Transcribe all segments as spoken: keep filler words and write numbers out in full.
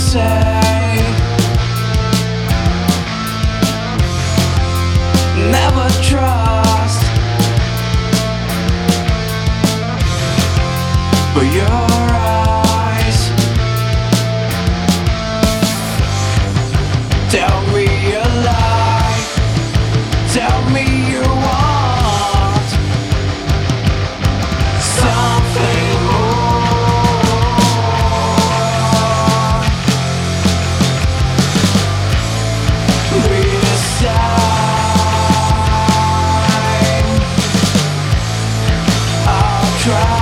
say, never trust, but your eyes tell me a lie, tell me you want something more. Read a sign, I'll try.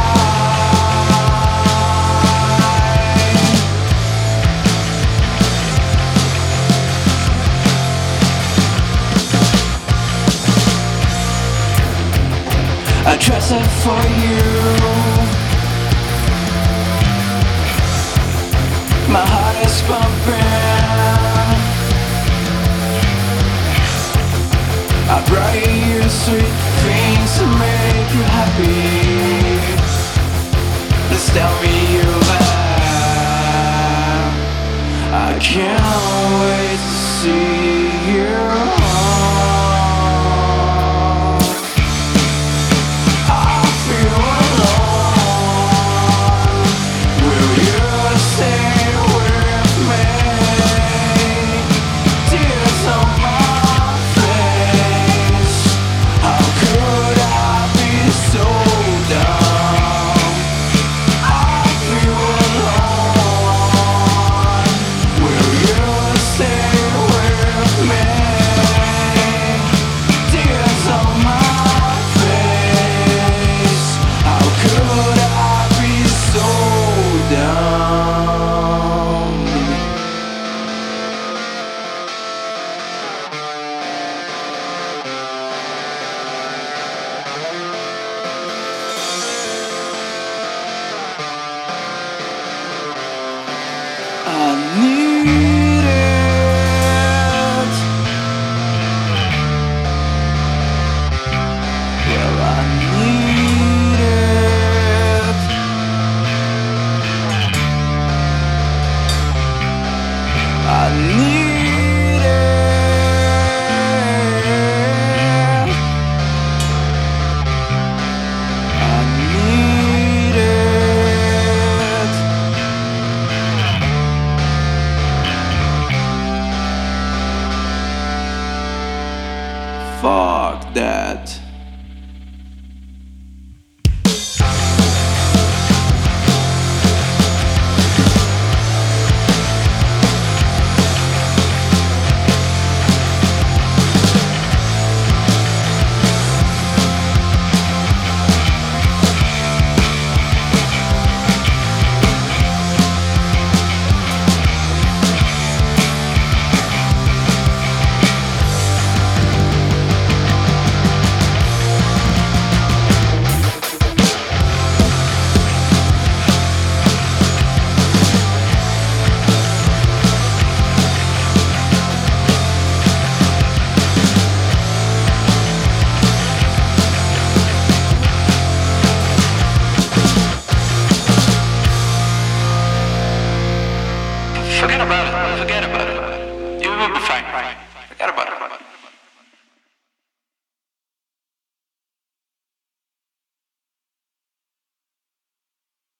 I dress up for you, my heart is pumping. I brought you sweet things to make you happy. Please tell me you're there. I can't wait to see you home. I need it. Well, I need it. I need it. I need it. Fuck that. Forget about it, forget about it. You will be fine.